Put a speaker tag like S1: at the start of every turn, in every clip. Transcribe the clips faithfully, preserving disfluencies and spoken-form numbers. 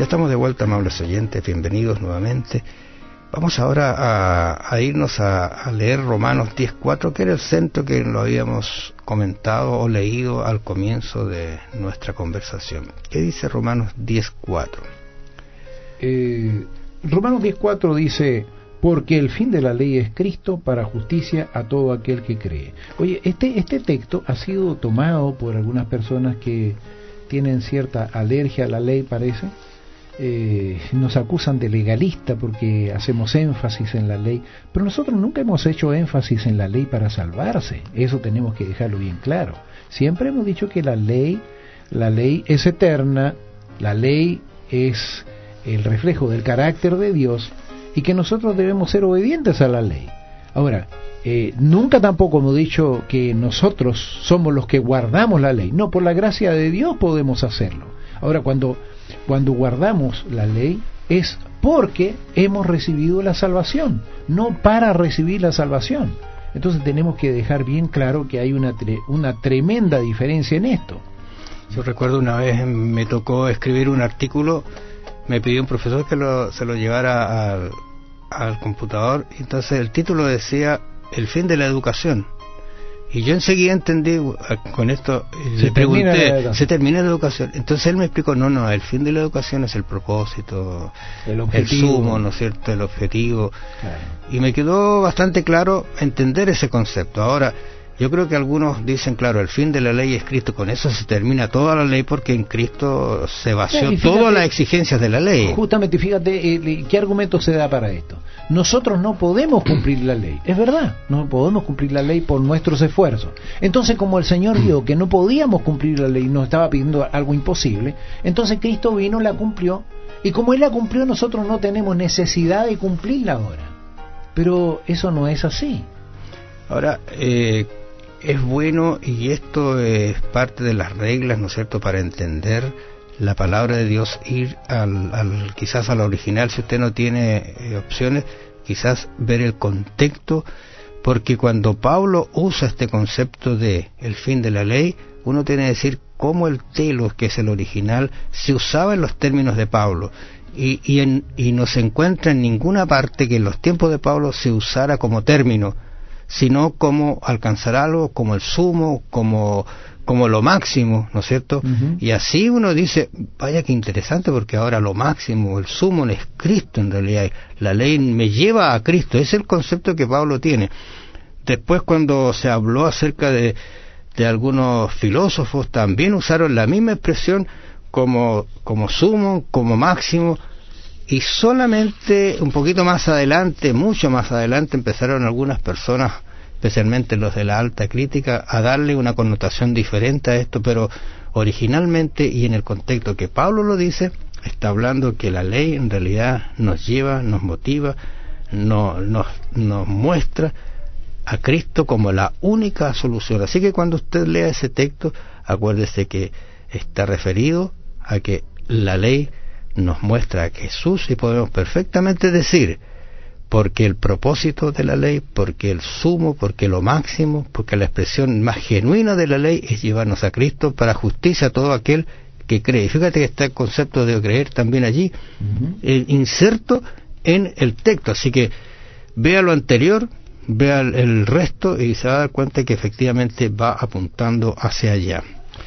S1: Ya estamos de vuelta, amables oyentes, bienvenidos nuevamente. Vamos ahora a, a irnos a, a leer Romanos diez cuatro, que era el centro que lo habíamos comentado o leído al comienzo de nuestra conversación. ¿Qué dice Romanos diez cuatro?
S2: Eh, Romanos diez cuatro dice: porque el fin de la ley es Cristo para justicia a todo aquel que cree. Oye, este, este texto ha sido tomado por algunas personas que tienen cierta alergia a la ley, parece. Eh, nos acusan de legalista porque hacemos énfasis en la ley, pero nosotros nunca hemos hecho énfasis en la ley para salvarse. Eso tenemos que dejarlo bien claro. Siempre hemos dicho que la ley, la ley es eterna, la ley es el reflejo del carácter de Dios y que nosotros debemos ser obedientes a la ley. Ahora, eh, nunca tampoco hemos dicho que nosotros somos los que guardamos la ley. No, por la gracia de Dios podemos hacerlo. Ahora, cuando Cuando guardamos la ley es porque hemos recibido la salvación, no para recibir la salvación. Entonces tenemos que dejar bien claro que hay una, tre- una tremenda diferencia en esto.
S1: Yo recuerdo una vez me tocó escribir un artículo, me pidió un profesor que lo, se lo llevara al, al computador, y entonces el título decía El fin de la educación. Y yo enseguida entendí, con esto,
S2: se
S1: le pregunté,
S2: termina
S1: ¿se termina la educación? Entonces él me explicó, no, no, el fin de la educación es el propósito,
S2: el,
S1: el sumo, ¿no es cierto?, el objetivo.
S2: Claro.
S1: Y me quedó bastante claro entender ese concepto. Ahora, yo creo que algunos dicen, claro, el fin de la ley es Cristo, con eso se termina toda la ley porque en Cristo se vació
S2: sí, fíjate,
S1: todas las exigencias de la ley.
S2: Justamente, fíjate, eh, ¿qué argumento se da para esto? Nosotros no podemos cumplir la ley, es verdad, no podemos cumplir la ley por nuestros esfuerzos. Entonces, como el Señor vio que no podíamos cumplir la ley, nos estaba pidiendo algo imposible, entonces Cristo vino, la cumplió, y como Él la cumplió, nosotros no tenemos necesidad de cumplirla ahora. Pero eso no es así.
S1: Ahora, eh, es bueno, y esto es parte de las reglas, ¿no es cierto?, para entender la palabra de Dios, ir al, al quizás al original, si usted no tiene eh, opciones, quizás ver el contexto, porque cuando Pablo usa este concepto de el fin de la ley, uno tiene que decir cómo el telos, que es el original, se usaba en los términos de Pablo, y, y, en, y no se encuentra en ninguna parte que en los tiempos de Pablo se usara como término, sino como alcanzar algo, como el sumo, como, como lo máximo, ¿no es cierto? Uh-huh. Y así uno dice, vaya que interesante, porque ahora lo máximo, el sumo no es Cristo en realidad, la ley me lleva a Cristo, ese es el concepto que Pablo tiene. Después, cuando se habló acerca de, de algunos filósofos, también usaron la misma expresión como, como sumo, como máximo, y solamente un poquito más adelante, mucho más adelante, empezaron algunas personas, especialmente los de la alta crítica, a darle una connotación diferente a esto, pero originalmente y en el contexto que Pablo lo dice, está hablando que la ley en realidad nos lleva, nos motiva, no, nos, nos muestra a Cristo como la única solución. Así que cuando usted lea ese texto, acuérdese que está referido a que la ley nos muestra a Jesús, y podemos perfectamente decir, porque el propósito de la ley, porque el sumo, porque lo máximo, porque la expresión más genuina de la ley es llevarnos a Cristo para justicia a todo aquel que cree. Fíjate que está el concepto de creer también allí, uh-huh. eh, inserto en el texto, así que vea lo anterior, vea el, el resto y se va a dar cuenta que efectivamente va apuntando hacia allá.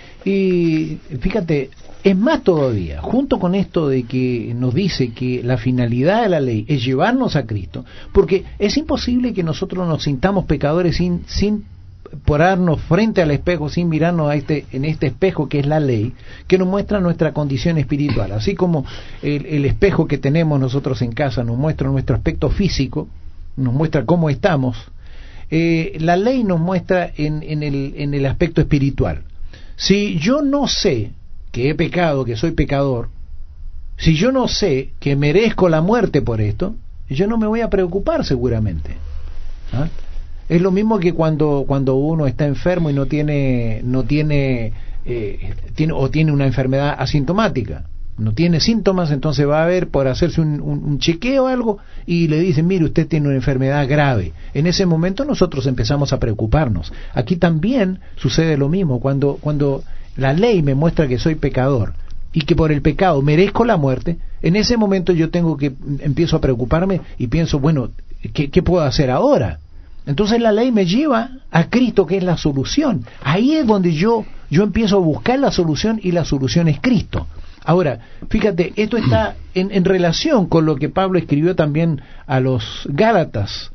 S2: Y fíjate, es más todavía, junto con esto de que nos dice que la finalidad de la ley es llevarnos a Cristo, porque es imposible que nosotros nos sintamos pecadores sin, sin pararnos frente al espejo, sin mirarnos a este, en este espejo que es la ley, que nos muestra nuestra condición espiritual. Así como el, el espejo que tenemos nosotros en casa nos muestra nuestro aspecto físico, nos muestra cómo estamos, eh, la ley nos muestra en, en, el, en el aspecto espiritual. Si yo no sé que he pecado, que soy pecador, si yo no sé que merezco la muerte por esto, yo no me voy a preocupar seguramente. ¿Ah? Es lo mismo que cuando cuando uno está enfermo y no tiene no tiene, eh, tiene o tiene una enfermedad asintomática, no tiene síntomas, entonces va a ver por hacerse un, un, un chequeo o algo y le dicen, mire, usted tiene una enfermedad grave. En ese momento nosotros empezamos a preocuparnos. Aquí también sucede lo mismo, cuando cuando la ley me muestra que soy pecador, y que por el pecado merezco la muerte, en ese momento yo tengo que, empiezo a preocuparme y pienso, bueno, ¿qué, qué puedo hacer ahora? Entonces la ley me lleva a Cristo, que es la solución. Ahí es donde yo, yo empiezo a buscar la solución, y la solución es Cristo. Ahora, fíjate, esto está en, en relación con lo que Pablo escribió también a los Gálatas.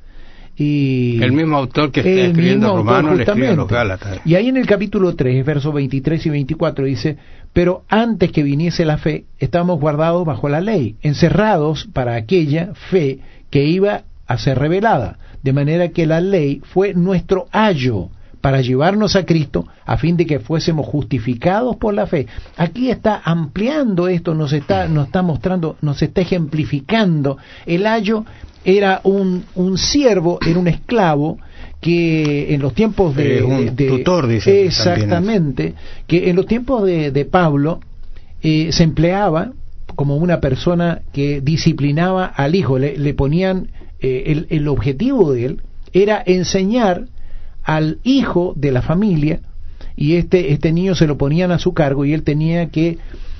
S2: Y
S1: el mismo autor que está escribiendo Romanos le escribe a los Gálatas.
S2: Y ahí en el capítulo tres, versos veintitrés y veinticuatro dice: pero antes que viniese la fe, estábamos guardados bajo la ley, encerrados para aquella fe que iba a ser revelada, de manera que la ley fue nuestro ayo para llevarnos a Cristo, a fin de que fuésemos justificados por la fe. Aquí está ampliando esto, nos está, nos está mostrando, nos está ejemplificando. El ayo era un, un siervo, era un esclavo que en los tiempos de...
S1: Eh, un
S2: de,
S1: tutor, dice.
S2: Exactamente, que en los tiempos de, de Pablo eh, se empleaba como una persona que disciplinaba al hijo. Le, le ponían, eh, el, el objetivo de él era enseñar al hijo de la familia, y este, este niño se lo ponían a su cargo, y él tenía que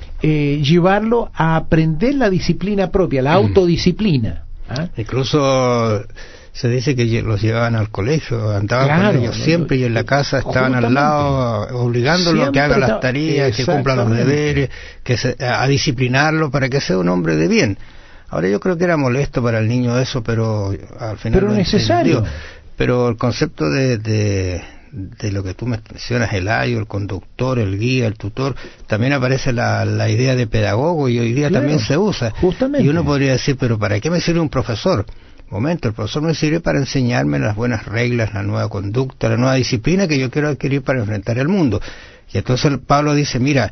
S2: eh, llevarlo a aprender la disciplina propia, la autodisciplina. ¿Ah?
S1: Incluso se dice que los llevaban al colegio, andaban
S2: claro,
S1: con ellos siempre, y en la casa estaban al lado obligándolo a que haga las tareas, que cumpla los deberes, que se, a disciplinarlo para que sea un hombre de bien. Ahora, yo creo que era molesto para el niño eso, pero al final
S2: pero necesario.
S1: Entendió. Pero el concepto de, de, de lo que tú mencionas, el ayo, el conductor, el guía, el tutor, también aparece la, la idea de pedagogo, y hoy día claro, también se usa.
S2: Justamente.
S1: Y uno podría decir, pero ¿para qué me sirve un profesor? Momento, el profesor me sirve para enseñarme las buenas reglas, la nueva conducta, la nueva disciplina que yo quiero adquirir para enfrentar el mundo. Y entonces Pablo dice, mira,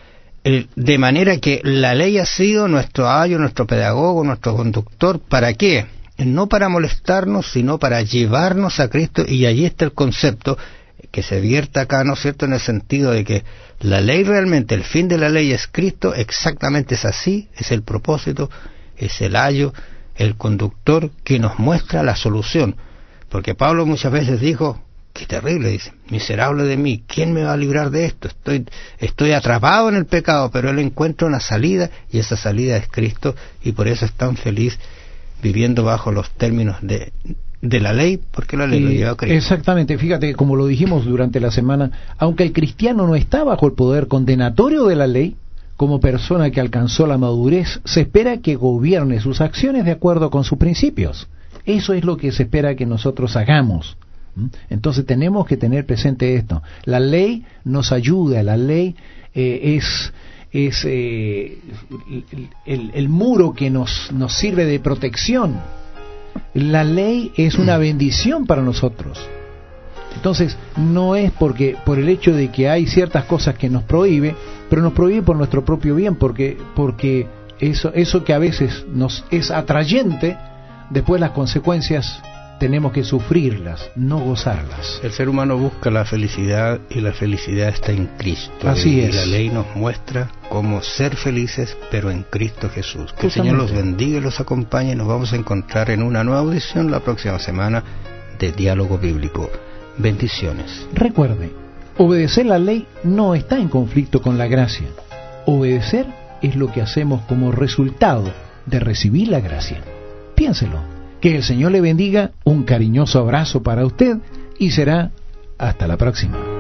S1: el, de manera que la ley ha sido nuestro ayo, nuestro pedagogo, nuestro conductor. ¿Para qué? No para molestarnos, sino para llevarnos a Cristo. Y allí está el concepto que se vierte acá, ¿no es cierto?, en el sentido de que la ley realmente, el fin de la ley es Cristo. Exactamente es así, es el propósito, es el ayo, el conductor que nos muestra la solución. Porque Pablo muchas veces dijo, qué terrible, dice, miserable de mí, ¿quién me va a librar de esto? Estoy, estoy atrapado en el pecado, pero él encuentra una salida, y esa salida es Cristo, y por eso es tan feliz viviendo bajo los términos de, de la ley, porque la ley eh, lo lleva a Cristo.
S2: Exactamente, fíjate, como lo dijimos durante la semana, aunque el cristiano no está bajo el poder condenatorio de la ley, como persona que alcanzó la madurez, se espera que gobierne sus acciones de acuerdo con sus principios. Eso es lo que se espera que nosotros hagamos. Entonces tenemos que tener presente esto. La ley nos ayuda, la ley eh, es... es eh, el, el, el muro que nos, nos sirve de protección. La ley es una bendición para nosotros. Entonces no es porque por el hecho de que hay ciertas cosas que nos prohíbe, pero nos prohíbe por nuestro propio bien, porque porque eso eso que a veces nos es atrayente, después las consecuencias tenemos que sufrirlas, no gozarlas.
S1: El ser humano busca la felicidad, y la felicidad está en Cristo.
S2: Así
S1: y
S2: es.
S1: La ley nos muestra cómo ser felices, pero en Cristo Jesús. Que el Señor los bendiga y los acompañe. Nos vamos a encontrar en una nueva audición la próxima semana de Diálogo Bíblico. Bendiciones.
S2: Recuerde, obedecer la ley no está en conflicto con la gracia. Obedecer es lo que hacemos como resultado de recibir la gracia. Piénselo. Que el Señor le bendiga, un cariñoso abrazo para usted, y será hasta la próxima.